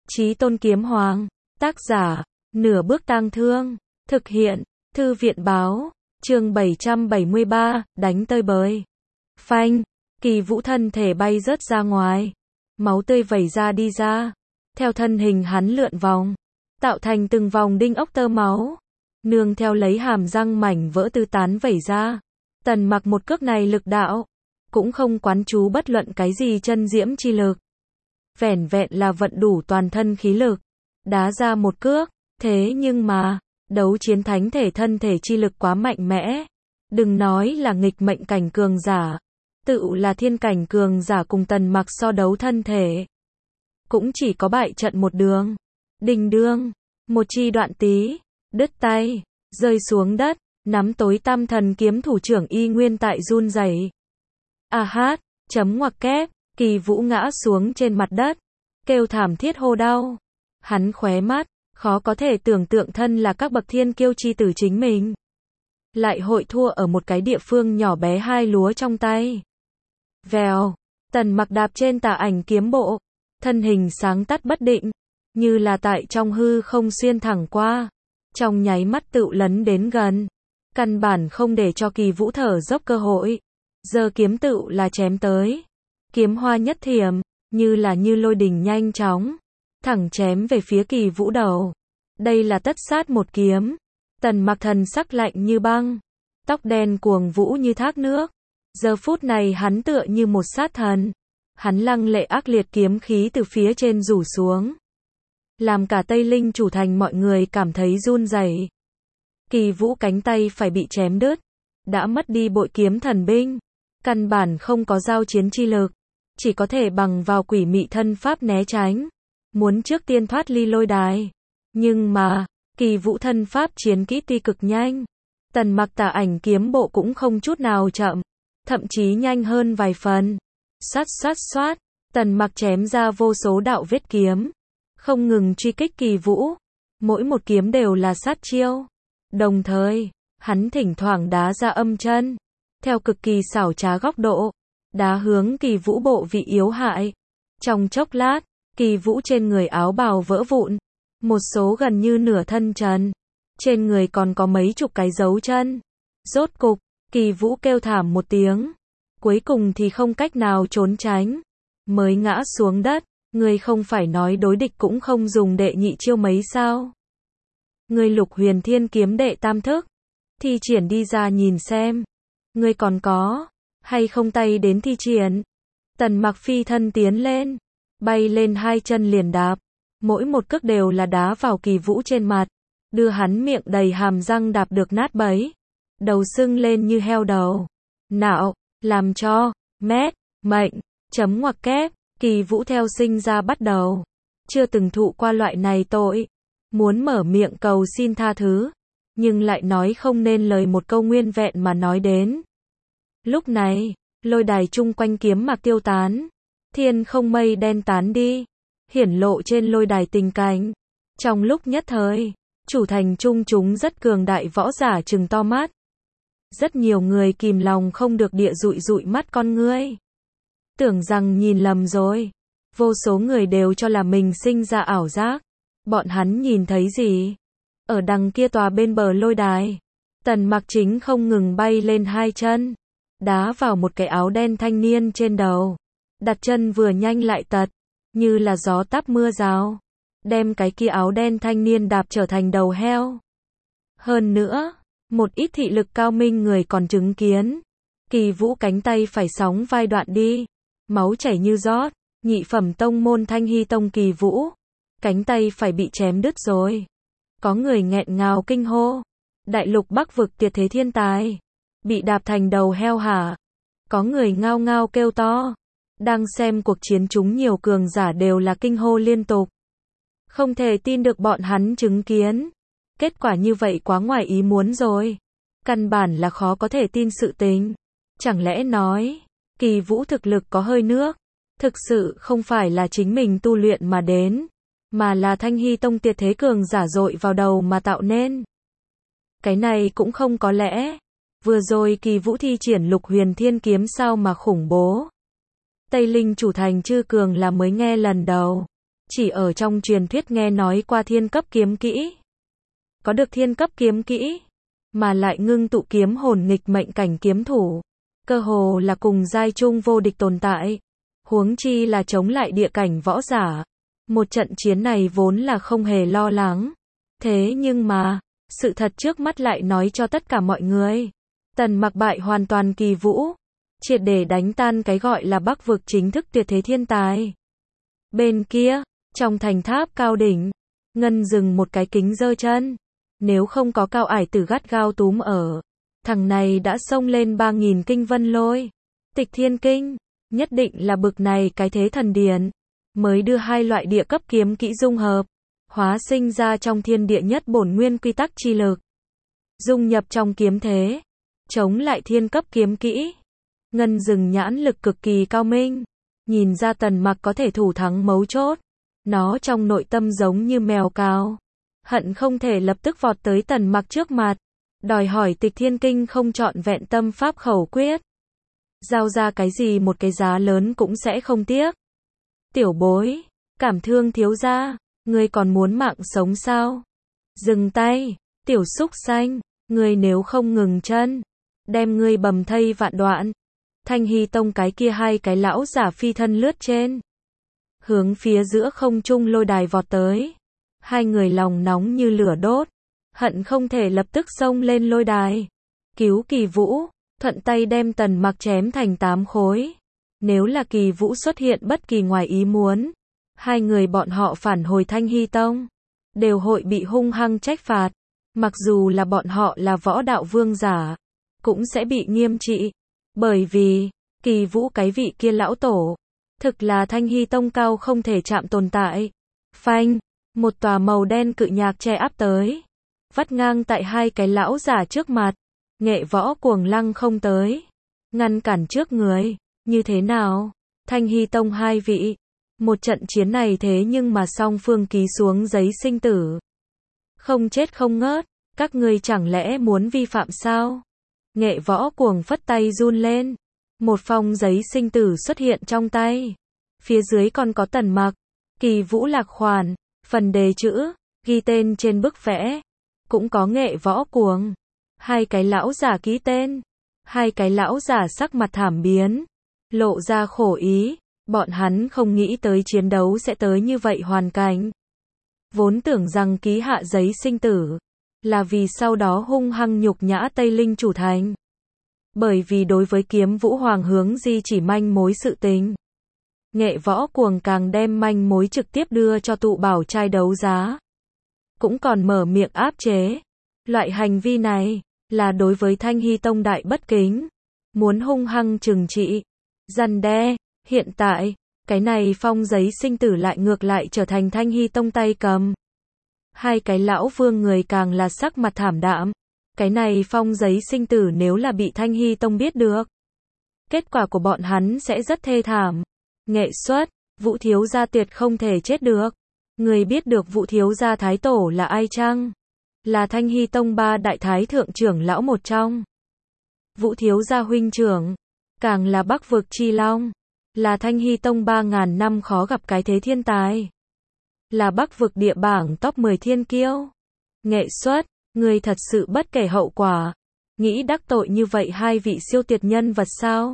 Chí Tôn Kiếm Hoàng. Tác giả, Nửa Bước Tang Thương. Thực hiện, Thư viện báo. Chương 773, đánh tơi bời. Phanh, Kỳ Vũ thân thể bay rớt ra ngoài. Máu tươi vẩy ra đi ra. Theo thân hình hắn lượn vòng, tạo thành từng vòng đinh ốc tơ máu. Nương theo lấy hàm răng mảnh vỡ tứ tán vẩy ra. Tần Mặc một cước này lực đạo, cũng không quán chú bất luận cái gì chân diễm chi lực. Vẻn vẹn là vận đủ toàn thân khí lực, đá ra một cước, thế nhưng mà, đấu chiến thánh thể thân thể chi lực quá mạnh mẽ. Đừng nói là nghịch mệnh cảnh cường giả, tự là thiên cảnh cường giả cùng Tần Mặc so đấu thân thể, cũng chỉ có bại trận một đường. Đình đương, một chi đoạn tí, đứt tay, rơi xuống đất, nắm tối tam thần kiếm thủ trưởng y nguyên tại run rẩy. A hát, chấm ngoặc kép, Kỳ Vũ ngã xuống trên mặt đất, kêu thảm thiết hô đau. Hắn khóe mắt, khó có thể tưởng tượng thân là các bậc thiên kiêu chi tử chính mình, lại hội thua ở một cái địa phương nhỏ bé hai lúa trong tay. Vèo, Tần Mặc đạp trên tà ảnh kiếm bộ, thân hình sáng tắt bất định, như là tại trong hư không xuyên thẳng qua, trong nháy mắt tựu lấn đến gần, căn bản không để cho Kỳ Vũ thở dốc cơ hội. Giờ kiếm tựu là chém tới, kiếm hoa nhất thiểm, như lôi đình nhanh chóng, thẳng chém về phía Kỳ Vũ đầu. Đây là tất sát một kiếm. Tần Mặc thần sắc lạnh như băng, tóc đen cuồng vũ như thác nước. Giờ phút này hắn tựa như một sát thần. Hắn lăng lệ ác liệt kiếm khí từ phía trên rủ xuống, làm cả Tây Linh chủ thành mọi người cảm thấy run rẩy. Kỳ Vũ cánh tay phải bị chém đứt, đã mất đi bội kiếm thần binh, căn bản không có giao chiến chi lực, chỉ có thể bằng vào quỷ mị thân pháp né tránh, muốn trước tiên thoát ly lôi đài. Nhưng mà, Kỳ Vũ thân pháp chiến kỹ tuy cực nhanh, Tần Mặc tà ảnh kiếm bộ cũng không chút nào chậm, thậm chí nhanh hơn vài phần. Xoát xoát xoát, Tần Mặc chém ra vô số đạo vết kiếm, không ngừng truy kích Kỳ Vũ, mỗi một kiếm đều là sát chiêu. Đồng thời, hắn thỉnh thoảng đá ra âm chân, theo cực kỳ xảo trá góc độ, đá hướng Kỳ Vũ bộ vị yếu hại. Trong chốc lát, Kỳ Vũ trên người áo bào vỡ vụn, một số gần như nửa thân trần, trên người còn có mấy chục cái dấu chân. Rốt cục, Kỳ Vũ kêu thảm một tiếng, cuối cùng thì không cách nào trốn tránh, mới ngã xuống đất. Ngươi không phải nói đối địch cũng không dùng đệ nhị chiêu mấy sao? Ngươi Lục Huyền Thiên kiếm đệ tam thức, thi triển đi ra nhìn xem. Ngươi còn có hay không tay đến thi triển? Tần Mặc phi thân tiến lên, bay lên hai chân liền đạp, mỗi một cước đều là đá vào Kỳ Vũ trên mặt, đưa hắn miệng đầy hàm răng đạp được nát bấy, đầu sưng lên như heo đầu. Nạo, làm cho, mét, mệnh, chấm ngoặc kép, Kỳ Vũ theo sinh ra bắt đầu, chưa từng thụ qua loại này tội, muốn mở miệng cầu xin tha thứ, nhưng lại nói không nên lời một câu nguyên vẹn mà nói đến. Lúc này, lôi đài chung quanh kiếm mạc tiêu tán, thiên không mây đen tán đi, hiển lộ trên lôi đài tình cảnh. Trong lúc nhất thời, chủ thành chung chúng rất cường đại võ giả trừng to mắt. Rất nhiều người kìm lòng không được địa dụi dụi mắt con ngươi, tưởng rằng nhìn lầm rồi. Vô số người đều cho là mình sinh ra ảo giác. Bọn hắn nhìn thấy gì? Ở đằng kia tòa bên bờ lôi đài, Tần Mặc chính không ngừng bay lên hai chân, đá vào một cái áo đen thanh niên trên đầu, đặt chân vừa nhanh lại tật, như là gió táp mưa rào, đem cái kia áo đen thanh niên đạp trở thành đầu heo. Hơn nữa, một ít thị lực cao minh người còn chứng kiến, Kỳ Vũ cánh tay phải sóng vai đoạn đi, máu chảy như rót. Nhị phẩm tông môn Thanh Hy Tông Kỳ Vũ, cánh tay phải bị chém đứt rồi. Có người nghẹn ngào kinh hô, đại lục Bắc vực tuyệt thế thiên tài, bị đạp thành đầu heo hả? Có người ngao ngao kêu to. Đang xem cuộc chiến chúng nhiều cường giả đều là kinh hô liên tục. Không thể tin được bọn hắn chứng kiến. Kết quả như vậy quá ngoài ý muốn rồi. Căn bản là khó có thể tin sự tình. Chẳng lẽ nói, Kỳ Vũ thực lực có hơi nước, thực sự không phải là chính mình tu luyện mà đến, mà là Thanh Hy Tông tuyệt thế cường giả dội vào đầu mà tạo nên. Cái này cũng không có lẽ. Vừa rồi Kỳ Vũ thi triển Lục Huyền Thiên kiếm sao mà khủng bố. Tây Linh chủ thành chư cường là mới nghe lần đầu. chỉ ở trong truyền thuyết nghe nói qua thiên cấp kiếm kỹ. Có được thiên cấp kiếm kỹ, mà lại ngưng tụ kiếm hồn nghịch mệnh cảnh kiếm thủ, cơ hồ là cùng giai trung vô địch tồn tại. Huống chi là chống lại địa cảnh võ giả. Một trận chiến này vốn là không hề lo lắng. Thế nhưng mà, sự thật trước mắt lại nói cho tất cả mọi người. Tần Mặc bại hoàn toàn Kỳ Vũ, triệt để đánh tan cái gọi là Bắc vực chính thức tuyệt thế thiên tài. Bên kia, trong thành tháp cao đỉnh, Ngân dừng một cái kính giơ chân. Nếu không có Cao Ải Tử gắt gao túm ở, thằng này đã xông lên 3000 kinh vân lôi. Tịch Thiên Kinh, nhất định là bực này cái thế thần điển, mới đưa hai loại địa cấp kiếm kỹ dung hợp, hóa sinh ra trong thiên địa nhất bổn nguyên quy tắc chi lực. Dung nhập trong kiếm thế, chống lại thiên cấp kiếm kỹ. Ngân dừng nhãn lực cực kỳ cao minh, nhìn ra Tần Mặc có thể thủ thắng mấu chốt. Nó trong nội tâm giống như mèo cào, hận không thể lập tức vọt tới Tần Mặc trước mặt, đòi hỏi Tịch Thiên Kinh không trọn vẹn tâm pháp khẩu quyết. Giao ra cái gì một cái giá lớn cũng sẽ không tiếc. Tiểu bối, cảm thương thiếu gia, ngươi còn muốn mạng sống sao? Dừng tay, tiểu súc sanh, ngươi nếu không ngừng chân, đem ngươi bầm thây vạn đoạn. Thanh Hy Tông cái kia hai cái lão giả phi thân lướt trên, hướng phía giữa không trung lôi đài vọt tới. Hai người lòng nóng như lửa đốt, hận không thể lập tức xông lên lôi đài, cứu Kỳ Vũ, thuận tay đem Tần Mặc chém thành 8 khối. Nếu là Kỳ Vũ xuất hiện bất kỳ ngoài ý muốn, hai người bọn họ phản hồi Thanh Hy Tông, đều hội bị hung hăng trách phạt. Mặc dù là bọn họ là võ đạo vương giả, cũng sẽ bị nghiêm trị. Bởi vì, Kỳ Vũ cái vị kia lão tổ, thực là Thanh Hy Tông cao không thể chạm tồn tại. Phanh, một tòa màu đen cự nhạc che áp tới, vắt ngang tại hai cái lão giả trước mặt. Nghệ Võ Cuồng lăng không tới, ngăn cản trước người. Như thế nào? Thanh Hy Tông hai vị. Một trận chiến này thế nhưng mà song phương ký xuống giấy sinh tử. Không chết không ngớt, các ngươi chẳng lẽ muốn vi phạm sao? Nghệ Võ Cuồng phất tay run lên. Một phong giấy sinh tử xuất hiện trong tay. Phía dưới còn có Tần Mặc, Kỳ Vũ lạc khoản, phần đề chữ, ghi tên trên bức vẽ. Cũng có Nghệ Võ Cuồng. Hai cái lão giả ký tên. Hai cái lão giả sắc mặt thảm biến, lộ ra khổ ý. Bọn hắn không nghĩ tới chiến đấu sẽ tới như vậy hoàn cảnh. Vốn tưởng rằng ký hạ giấy sinh tử là vì sau đó hung hăng nhục nhã Tây Linh chủ thành. Bởi vì đối với Kiếm Vũ Hoàng hướng di chỉ manh mối sự tình, Nghệ Võ Cuồng càng đem manh mối trực tiếp đưa cho tụ bảo trai đấu giá. Cũng còn mở miệng áp chế. Loại hành vi này là đối với Thanh Hy Tông đại bất kính, muốn hung hăng trừng trị, răn đe. Hiện tại, cái này phong giấy sinh tử lại ngược lại trở thành Thanh Hy Tông tay cầm. Hai cái lão vương người càng là sắc mặt thảm đạm. Cái này phong giấy sinh tử nếu là bị Thanh Hy Tông biết được, kết quả của bọn hắn sẽ rất thê thảm. Nghệ Xuất, Vũ thiếu gia tuyệt không thể chết được. Người biết được Vũ thiếu gia thái tổ là ai chăng? Là Thanh Hy Tông 3 đại thái thượng trưởng lão một trong. Vũ thiếu gia huynh trưởng, càng là Bắc vực chi long, là Thanh Hy Tông 3000 năm khó gặp cái thế thiên tài, là Bắc vực địa bảng top 10 thiên kiêu. Nghệ Xuất, người thật sự bất kể hậu quả, nghĩ đắc tội như vậy hai vị siêu tuyệt nhân vật sao?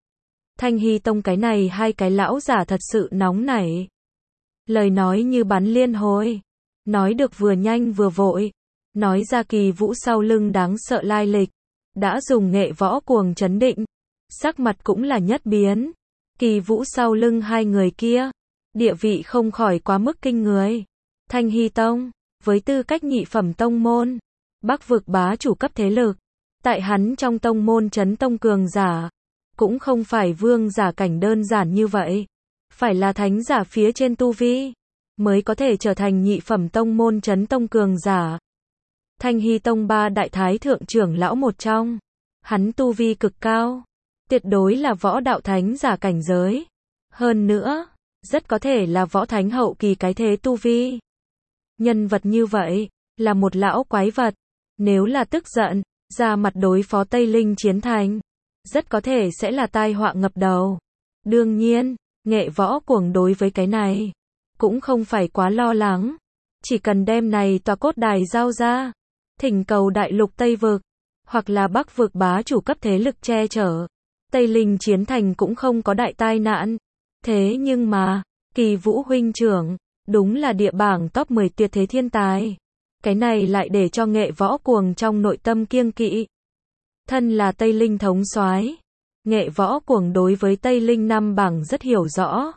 Thanh Hy Tông cái này hai cái lão giả thật sự nóng nảy. Lời nói như bắn liên hồi, nói được vừa nhanh vừa vội, nói ra Kỳ Vũ sau lưng đáng sợ lai lịch, đã dùng Nghệ Võ Cuồng chấn định, sắc mặt cũng là nhất biến. Kỳ Vũ sau lưng hai người kia, địa vị không khỏi quá mức kinh người. Thanh Hy Tông, với tư cách nhị phẩm tông môn, Bắc vực bá chủ cấp thế lực, tại hắn trong tông môn chấn tông cường giả, cũng không phải vương giả cảnh đơn giản như vậy, phải là thánh giả phía trên tu vi, mới có thể trở thành nhị phẩm tông môn chấn tông cường giả. Thanh Hy Tông 3 đại thái thượng trưởng lão một trong, hắn tu vi cực cao, tuyệt đối là võ đạo thánh giả cảnh giới. Hơn nữa, rất có thể là võ thánh hậu kỳ cái thế tu vi. Nhân vật như vậy, là một lão quái vật. Nếu là tức giận, ra mặt đối phó Tây Linh chiến thành, rất có thể sẽ là tai họa ngập đầu. Đương nhiên, Nghệ Võ Cuồng đối với cái này, cũng không phải quá lo lắng. Chỉ cần đem này tòa cốt đài giao ra, thỉnh cầu đại lục Tây Vực, hoặc là Bắc Vực bá chủ cấp thế lực che chở. Tây Linh Chiến Thành cũng không có đại tai nạn. Thế nhưng mà, Kỳ Vũ huynh trưởng, đúng là địa bảng top 10 tuyệt thế thiên tài. Cái này lại để cho Nghệ Võ Cuồng trong nội tâm kiêng kỵ. Thân là Tây Linh thống soái, Nghệ Võ Cuồng đối với Tây Linh năm bảng rất hiểu rõ.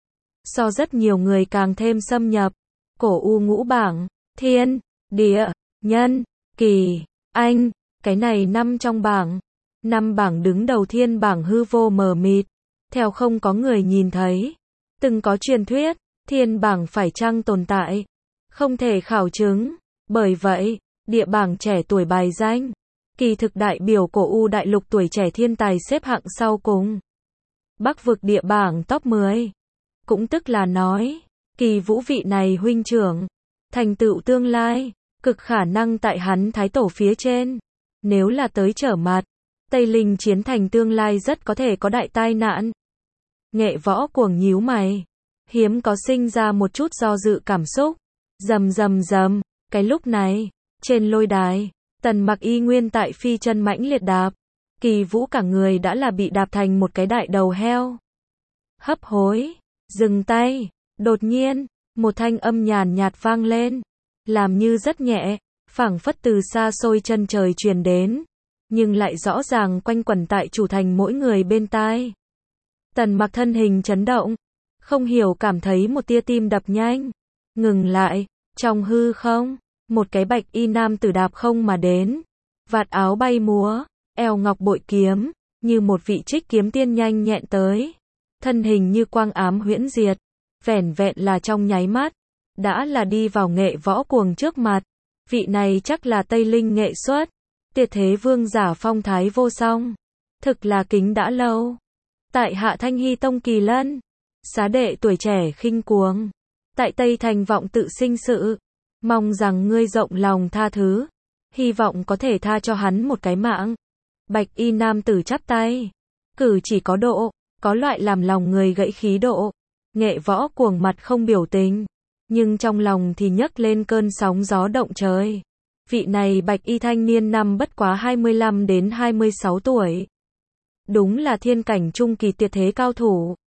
So rất nhiều người càng thêm xâm nhập. Cổ U ngũ bảng, thiên, địa, nhân, kỳ, anh, cái này năm trong bảng. Năm bảng đứng đầu thiên bảng hư vô mờ mịt, theo không có người nhìn thấy. Từng có truyền thuyết, thiên bảng phải chăng tồn tại, không thể khảo chứng. Bởi vậy, địa bảng trẻ tuổi bài danh, kỳ thực đại biểu cổ U đại lục tuổi trẻ thiên tài xếp hạng sau cùng. Bắc vực địa bảng top 10. Cũng tức là nói, Kỳ Vũ vị này huynh trưởng, thành tựu tương lai, cực khả năng tại hắn thái tổ phía trên. Nếu là tới trở mặt, Tây Linh Chiến Thành tương lai rất có thể có đại tai nạn. Nghệ Võ Cuồng nhíu mày, hiếm có sinh ra một chút do dự cảm xúc. Rầm rầm rầm, cái lúc này, trên lôi đài, Tần Mặc y nguyên tại phi chân mãnh liệt đạp. Kỳ Vũ cả người đã là bị đạp thành một cái đại đầu heo. Hấp hối, dừng tay, đột nhiên, một thanh âm nhàn nhạt vang lên, làm như rất nhẹ, phảng phất từ xa xôi chân trời truyền đến, nhưng lại rõ ràng quanh quẩn tại chủ thành mỗi người bên tai. Tần Mặc thân hình chấn động, không hiểu cảm thấy một tia tim đập nhanh, ngừng lại, trong hư không, một cái bạch y nam tử đạp không mà đến, vạt áo bay múa, eo ngọc bội kiếm, như một vị trích kiếm tiên nhanh nhẹn tới, thân hình như quang ám huyễn diệt, vẻn vẹn là trong nháy mắt, đã là đi vào Nghệ Võ Cuồng trước mặt. Vị này chắc là Tây Linh nghệ xuất, tuyệt thế vương giả phong thái vô song, thực là kính đã lâu. Tại hạ Thanh Hy Tông Kỳ Lân, xá đệ tuổi trẻ khinh cuồng, tại Tây Thành vọng tự sinh sự, mong rằng ngươi rộng lòng tha thứ, hy vọng có thể tha cho hắn một cái mạng. Bạch y nam tử chắp tay, cử chỉ có độ, có loại làm lòng người gãy khí độ. Nghệ Võ Cuồng mặt không biểu tình, nhưng trong lòng thì nhấc lên cơn sóng gió động trời. Vị này bạch y thanh niên năm bất quá 25 đến 26 tuổi. Đúng là thiên cảnh trung kỳ tuyệt thế cao thủ.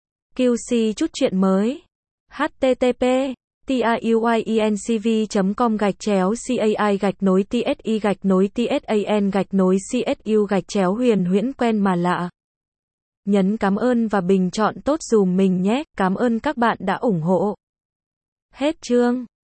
QC chút chuyện mới. http://tiyuincv.com/tsi-tsi-tsan-csu-huyền huyễn quen mà lạ. Nhấn cảm ơn và bình chọn tốt dùm mình nhé. Cảm ơn các bạn đã ủng hộ. Hết chương.